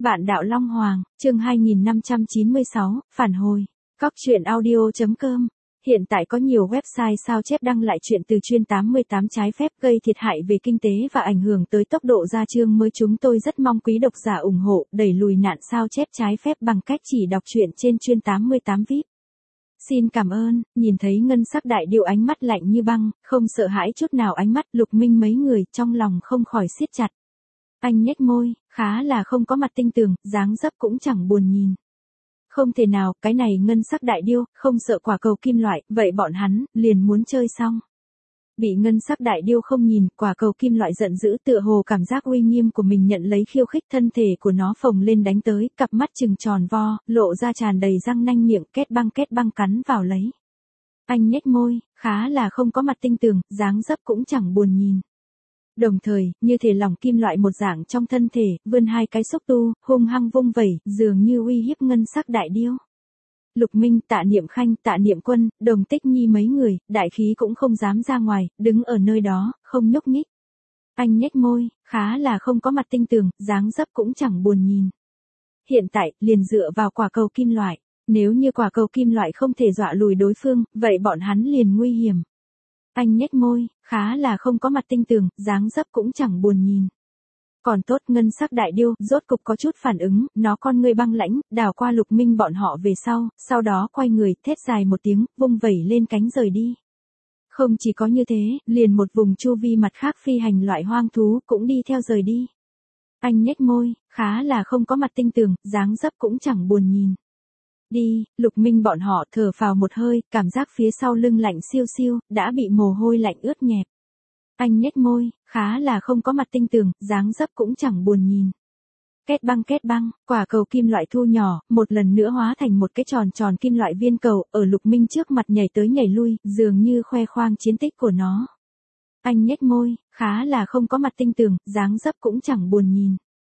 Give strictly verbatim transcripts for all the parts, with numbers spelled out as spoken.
Vạn đạo Long Hoàng, chương hai nghìn năm trăm chín mươi sáu, phản hồi. Cóc truyện audio chấm com. Hiện tại có nhiều website sao chép đăng lại chuyện từ chuyên tám mươi tám trái phép gây thiệt hại về kinh tế và ảnh hưởng tới tốc độ ra chương mới. Chúng tôi rất mong quý độc giả ủng hộ, đẩy lùi nạn sao chép trái phép bằng cách chỉ đọc truyện trên chuyên tám mươi tám vi ai pi. Xin cảm ơn. Nhìn thấy ngân sắc đại điệu ánh mắt lạnh như băng, không sợ hãi chút nào ánh mắt Lục Minh mấy người trong lòng không khỏi siết chặt. Anh nhếch môi, khá là không có mặt tinh tường, dáng dấp cũng chẳng buồn nhìn. Không thể nào, cái này ngân sắc đại điêu, không sợ quả cầu kim loại, vậy bọn hắn, liền muốn chơi xong. Bị ngân sắc đại điêu không nhìn, quả cầu kim loại giận dữ tựa hồ cảm giác uy nghiêm của mình nhận lấy khiêu khích, thân thể của nó phồng lên đánh tới, cặp mắt trừng tròn vo, lộ ra tràn đầy răng nanh miệng, kết băng kết băng cắn vào lấy. Anh nhếch môi, khá là không có mặt tinh tường, dáng dấp cũng chẳng buồn nhìn. Đồng thời, như thể lòng kim loại một dạng trong thân thể, vươn hai cái xúc tu, hung hăng vung vẩy, dường như uy hiếp ngân sắc đại điêu. Lục Minh, Tạ Niệm Khanh, Tạ Niệm Quân, Đồng Tích Nhi mấy người, đại khí cũng không dám ra ngoài, đứng ở nơi đó, không nhúc nhích. Anh nhếch môi, khá là không có mặt tinh tường, dáng dấp cũng chẳng buồn nhìn. Hiện tại, liền dựa vào quả cầu kim loại, nếu như quả cầu kim loại không thể dọa lùi đối phương, vậy bọn hắn liền nguy hiểm. Anh nhếch môi, khá là không có mặt tinh tường, dáng dấp cũng chẳng buồn nhìn. Còn tốt ngân sắc đại điêu, rốt cục có chút phản ứng, nó con ngươi băng lãnh, đảo qua Lục Minh bọn họ về sau, sau đó quay người, thét dài một tiếng, vung vẩy lên cánh rời đi. Không chỉ có như thế, liền một vùng chu vi mặt khác phi hành loại hoang thú cũng đi theo rời đi. Anh nhếch môi, khá là không có mặt tinh tường, dáng dấp cũng chẳng buồn nhìn. Đi, Lục Minh bọn họ thở phào một hơi, cảm giác phía sau lưng lạnh siêu siêu, đã bị mồ hôi lạnh ướt nhẹp. Anh nhếch môi, khá là không có mặt tinh tường, dáng dấp cũng chẳng buồn nhìn. Kết băng kết băng, quả cầu kim loại thu nhỏ, một lần nữa hóa thành một cái tròn tròn kim loại viên cầu, ở Lục Minh trước mặt nhảy tới nhảy lui, dường như khoe khoang chiến tích của nó. Anh nhếch môi, khá là không có mặt tinh tường, dáng dấp cũng chẳng buồn nhìn.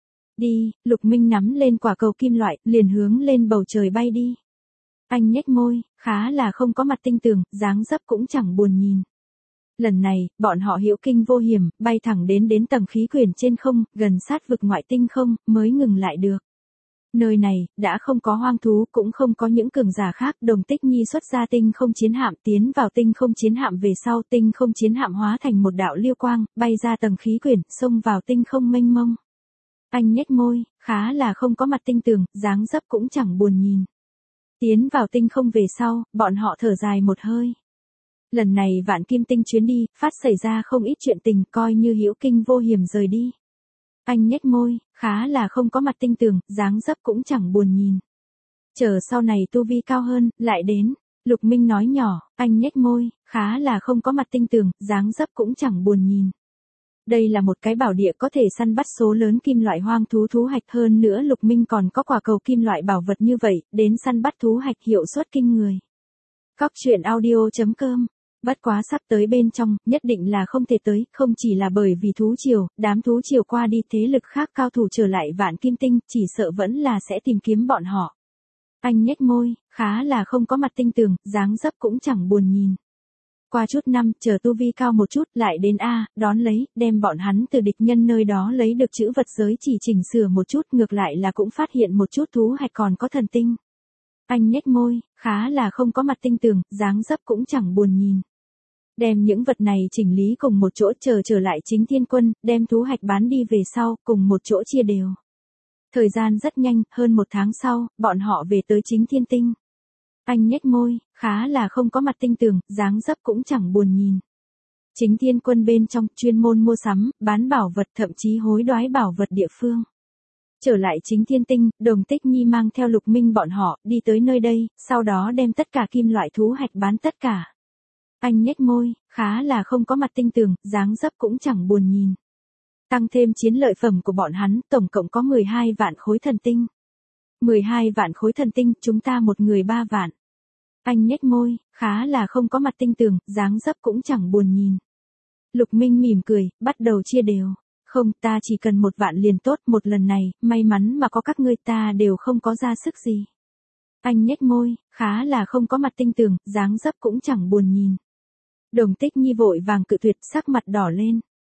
Đi, Lục Minh nắm lên quả cầu kim loại, liền hướng lên bầu trời bay đi. Anh nhếch môi, khá là không có mặt tinh tường, dáng dấp cũng chẳng buồn nhìn. Lần này, bọn họ hữu kinh vô hiểm, bay thẳng đến đến tầng khí quyển trên không, gần sát vực ngoại tinh không, mới ngừng lại được. Nơi này, đã không có hoang thú, cũng không có những cường giả khác. Đồng Tích Nhi xuất ra tinh không chiến hạm, tiến vào tinh không chiến hạm về sau, tinh không chiến hạm hóa thành một đạo liêu quang, bay ra tầng khí quyển, xông vào tinh không mênh mông. Anh nhếch môi, khá là không có mặt tinh tường, dáng dấp cũng chẳng buồn nhìn. Tiến vào tinh không về sau, bọn họ thở dài một hơi. Lần này Vạn Kim Tinh chuyến đi, phát xảy ra không ít chuyện tình, coi như hữu kinh vô hiểm rời đi. Anh nhếch môi, khá là không có mặt tinh tường, dáng dấp cũng chẳng buồn nhìn. Chờ sau này tu vi cao hơn, lại đến. Lục Minh nói nhỏ, anh nhếch môi, khá là không có mặt tinh tường, dáng dấp cũng chẳng buồn nhìn. Đây là một cái bảo địa có thể săn bắt số lớn kim loại hoang thú thú hạch, hơn nữa Lục Minh còn có quả cầu kim loại bảo vật như vậy, đến săn bắt thú hạch hiệu suất kinh người. Cóc truyện audio chấm com. Bất quá sắp tới bên trong, nhất định là không thể tới, không chỉ là bởi vì thú triều, đám thú triều qua đi thế lực khác cao thủ trở lại Vạn Kim Tinh, chỉ sợ vẫn là sẽ tìm kiếm bọn họ. Anh nhếch môi, khá là không có mặt tinh tường, dáng dấp cũng chẳng buồn nhìn. Qua chút năm, chờ tu vi cao một chút, lại đến A, đón lấy, đem bọn hắn từ địch nhân nơi đó lấy được chữ vật giới chỉ chỉnh sửa một chút, ngược lại là cũng phát hiện một chút thú hạch còn có thần tinh. Anh nhếch môi, khá là không có mặt tinh tường, dáng dấp cũng chẳng buồn nhìn. Đem những vật này chỉnh lý cùng một chỗ, chờ trở lại Chính Thiên Quân, đem thú hạch bán đi về sau, cùng một chỗ chia đều. Thời gian rất nhanh, hơn một tháng sau, bọn họ về tới Chính Thiên Tinh. Anh nhếch môi, khá là không có mặt tinh tường, dáng dấp cũng chẳng buồn nhìn. Chính Thiên Quân bên trong, chuyên môn mua sắm, bán bảo vật, thậm chí hối đoái bảo vật địa phương. Trở lại Chính Thiên Tinh, Đồng Tích Nhi mang theo Lục Minh bọn họ, đi tới nơi đây, sau đó đem tất cả kim loại thú hạch bán tất cả. Anh nhếch môi, khá là không có mặt tinh tường, dáng dấp cũng chẳng buồn nhìn. Tăng thêm chiến lợi phẩm của bọn hắn, tổng cộng có mười hai vạn khối thần tinh. mười hai vạn khối thần tinh, chúng ta một người ba vạn. Anh nhếch môi, khá là không có mặt tinh tường, dáng dấp cũng chẳng buồn nhìn. Lục Minh mỉm cười, bắt đầu chia đều. Không, ta chỉ cần một vạn liền tốt, một lần này, may mắn mà có các ngươi, ta đều không có ra sức gì. Anh nhếch môi, khá là không có mặt tinh tường, dáng dấp cũng chẳng buồn nhìn. Đồng Tích Nhi vội vàng cự tuyệt, sắc mặt đỏ lên.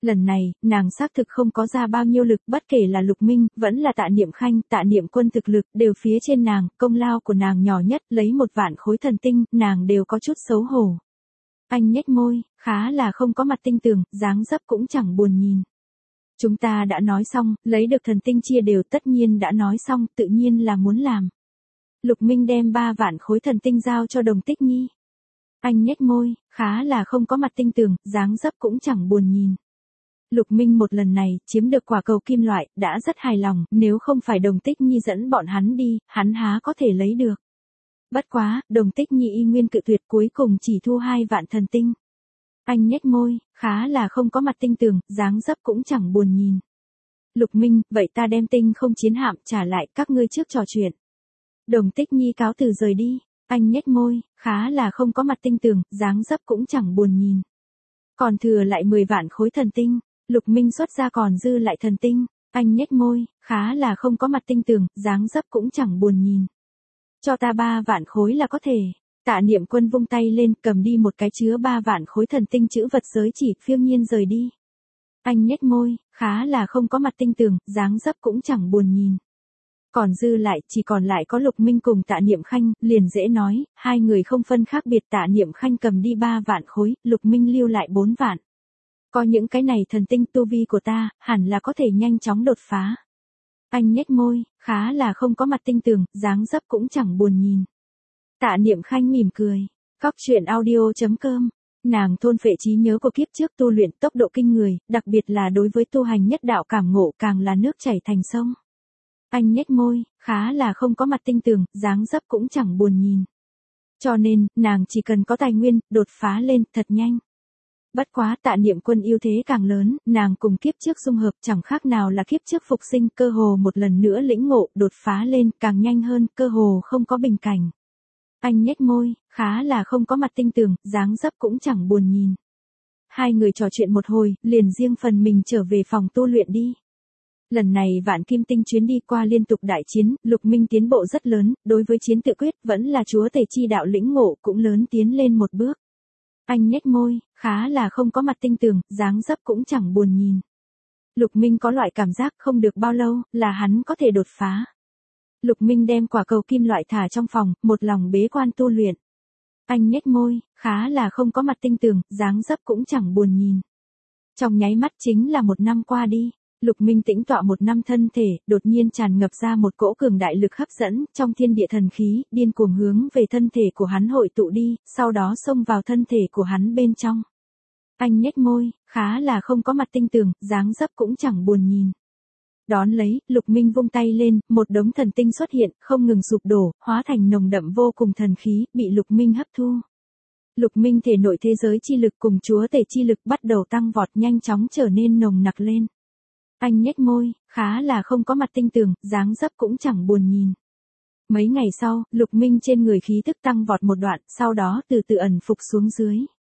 Lần này, nàng xác thực không có ra bao nhiêu lực, bất kể là Lục Minh, vẫn là Tạ Niệm Khanh, Tạ Niệm Quân thực lực, đều phía trên nàng, công lao của nàng nhỏ nhất, lấy một vạn khối thần tinh, nàng đều có chút xấu hổ. Anh nhếch môi, khá là không có mặt tinh tường, dáng dấp cũng chẳng buồn nhìn. Chúng ta đã nói xong, lấy được thần tinh chia đều, tất nhiên đã nói xong, tự nhiên là muốn làm. Lục Minh đem ba vạn khối thần tinh giao cho Đồng Tích Nhi. Anh nhếch môi, khá là không có mặt tinh tường, dáng dấp cũng chẳng buồn nhìn. Lục Minh một lần này, chiếm được quả cầu kim loại, đã rất hài lòng, nếu không phải Đồng Tích Nhi dẫn bọn hắn đi, hắn há có thể lấy được. Bất quá, Đồng Tích Nhi y nguyên cự tuyệt, cuối cùng chỉ thu hai vạn thần tinh. Anh nhếch môi, khá là không có mặt tinh tường, dáng dấp cũng chẳng buồn nhìn. Lục Minh, vậy ta đem tinh không chiến hạm trả lại, các ngươi trước trò chuyện. Đồng Tích Nhi cáo từ rời đi, anh nhếch môi, khá là không có mặt tinh tường, dáng dấp cũng chẳng buồn nhìn. Còn thừa lại mười vạn khối thần tinh, Lục Minh xuất ra còn dư lại thần tinh, anh nhếch môi, khá là không có mặt tinh tường, dáng dấp cũng chẳng buồn nhìn. Cho ta ba vạn khối là có thể. Tạ Niệm Quân vung tay lên, cầm đi một cái chứa ba vạn khối thần tinh chữ vật giới chỉ, phiêu nhiên rời đi. Anh nhếch môi, khá là không có mặt tinh tường, dáng dấp cũng chẳng buồn nhìn. Còn dư lại, chỉ còn lại có Lục Minh cùng Tạ Niệm Khanh, liền dễ nói, hai người không phân khác biệt. Tạ Niệm Khanh cầm đi ba vạn khối, Lục Minh lưu lại bốn vạn. Có những cái này thần tinh, tu vi của ta, hẳn là có thể nhanh chóng đột phá. Anh nhếch môi, khá là không có mặt tinh tường, dáng dấp cũng chẳng buồn nhìn. Tạ Niệm Khanh mỉm cười. Góc truyện audio chấm com. Nàng thôn phệ trí nhớ của kiếp trước, tu luyện tốc độ kinh người, đặc biệt là đối với tu hành nhất đạo cảm ngộ càng là nước chảy thành sông. Anh nhếch môi, khá là không có mặt tinh tường, dáng dấp cũng chẳng buồn nhìn. Cho nên, nàng chỉ cần có tài nguyên, đột phá lên, thật nhanh. Bất quá Tạ Niệm Quân ưu thế càng lớn, nàng cùng kiếp trước dung hợp chẳng khác nào là kiếp trước phục sinh, cơ hồ một lần nữa lĩnh ngộ, đột phá lên, càng nhanh hơn, cơ hồ không có bình cảnh. Anh nhếch môi, khá là không có mặt tinh tường, dáng dấp cũng chẳng buồn nhìn. Hai người trò chuyện một hồi, liền riêng phần mình trở về phòng tu luyện đi. Lần này Vạn Kim Tinh chuyến đi qua liên tục đại chiến, Lục Minh tiến bộ rất lớn, đối với chiến tự quyết vẫn là chúa tể chi đạo lĩnh ngộ cũng lớn tiến lên một bước. Anh nhếch môi, khá là không có mặt tinh tường, dáng dấp cũng chẳng buồn nhìn. Lục Minh có loại cảm giác không được bao lâu, là hắn có thể đột phá. Lục Minh đem quả cầu kim loại thả trong phòng, một lòng bế quan tu luyện. Anh nhếch môi, khá là không có mặt tinh tường, dáng dấp cũng chẳng buồn nhìn. Trong nháy mắt chính là một năm qua đi. Lục Minh tĩnh tọa một năm, thân thể, đột nhiên tràn ngập ra một cỗ cường đại lực hấp dẫn, trong thiên địa thần khí, điên cuồng hướng về thân thể của hắn hội tụ đi, sau đó xông vào thân thể của hắn bên trong. Anh nhếch môi, khá là không có mặt tinh tường, dáng dấp cũng chẳng buồn nhìn. Đón lấy, Lục Minh vung tay lên, một đống thần tinh xuất hiện, không ngừng sụp đổ, hóa thành nồng đậm vô cùng thần khí, bị Lục Minh hấp thu. Lục Minh thể nội thế giới chi lực cùng chúa tể chi lực bắt đầu tăng vọt, nhanh chóng trở nên nồng nặc lên. Anh nhếch môi, khá là không có mặt tinh tường, dáng dấp cũng chẳng buồn nhìn. Mấy ngày sau, Lục Minh trên người khí thức tăng vọt một đoạn, sau đó từ từ ẩn phục xuống dưới.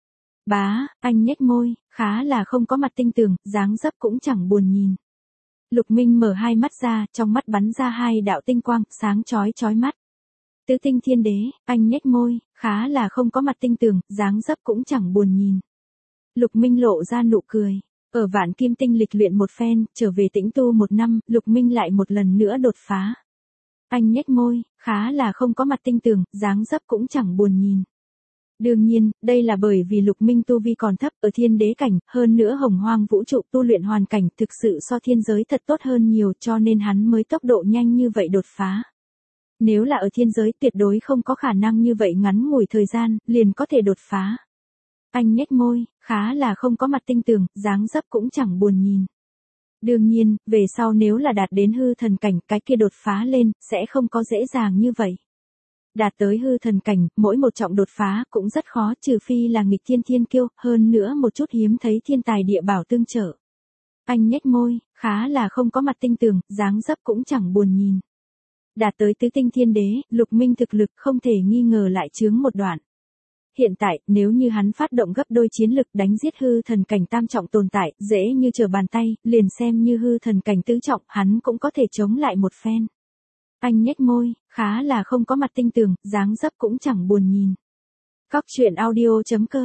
Bá, anh nhếch môi, khá là không có mặt tinh tường, dáng dấp cũng chẳng buồn nhìn. Lục Minh mở hai mắt ra, trong mắt bắn ra hai đạo tinh quang, sáng chói chói mắt. Tứ tinh thiên đế, anh nhếch môi, khá là không có mặt tinh tường, dáng dấp cũng chẳng buồn nhìn. Lục Minh lộ ra nụ cười. Ở Vạn Kim Tinh lịch luyện một phen, trở về tĩnh tu một năm, Lục Minh lại một lần nữa đột phá. Anh nhếch môi, khá là không có mặt tinh tường, dáng dấp cũng chẳng buồn nhìn. Đương nhiên, đây là bởi vì Lục Minh tu vi còn thấp ở thiên đế cảnh, hơn nữa hồng hoang vũ trụ tu luyện hoàn cảnh thực sự so thiên giới thật tốt hơn nhiều, cho nên hắn mới tốc độ nhanh như vậy đột phá. Nếu là ở thiên giới tuyệt đối không có khả năng như vậy ngắn ngủi thời gian, liền có thể đột phá. Anh nhếch môi, khá là không có mặt tinh tường, dáng dấp cũng chẳng buồn nhìn. Đương nhiên, về sau nếu là đạt đến hư thần cảnh, cái kia đột phá lên, sẽ không có dễ dàng như vậy. Đạt tới hư thần cảnh, mỗi một trọng đột phá cũng rất khó, trừ phi là nghịch thiên thiên kiêu, hơn nữa một chút hiếm thấy thiên tài địa bảo tương trợ. Anh nhếch môi, khá là không có mặt tinh tường, dáng dấp cũng chẳng buồn nhìn. Đạt tới tứ tinh thiên đế, Lục Minh thực lực không thể nghi ngờ lại chướng một đoạn. Hiện tại, nếu như hắn phát động gấp đôi chiến lực đánh giết hư thần cảnh tam trọng tồn tại, dễ như trở bàn tay, liền xem như hư thần cảnh tứ trọng, hắn cũng có thể chống lại một phen. Anh nhếch môi, khá là không có mặt tinh tường, dáng dấp cũng chẳng buồn nhìn. Góc truyện audio chấm com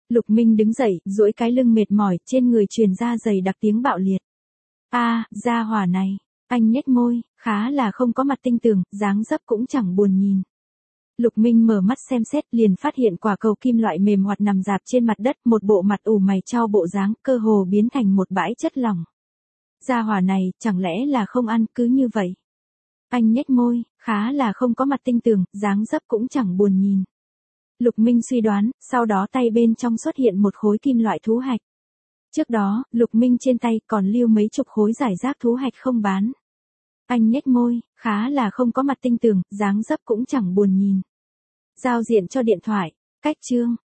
Lục Minh đứng dậy, duỗi cái lưng mệt mỏi, trên người truyền ra dày đặc tiếng bạo liệt. A, gia hỏa này, anh nhếch môi, khá là không có mặt tinh tường, dáng dấp cũng chẳng buồn nhìn. Lục Minh mở mắt xem xét, liền phát hiện quả cầu kim loại mềm hoạt nằm rạp trên mặt đất, một bộ mặt ủ mày chau bộ dáng, cơ hồ biến thành một bãi chất lỏng. Gia hỏa này, chẳng lẽ là không ăn, cứ như vậy. Anh nhếch môi, khá là không có mặt tinh tường, dáng dấp cũng chẳng buồn nhìn. Lục Minh suy đoán, sau đó tay bên trong xuất hiện một khối kim loại thú hạch. Trước đó, Lục Minh trên tay còn lưu mấy chục khối giải rác thú hạch không bán. Anh nhếch môi, khá là không có mặt tinh tường, dáng dấp cũng chẳng buồn nhìn. Giao diện cho điện thoại, cách chương.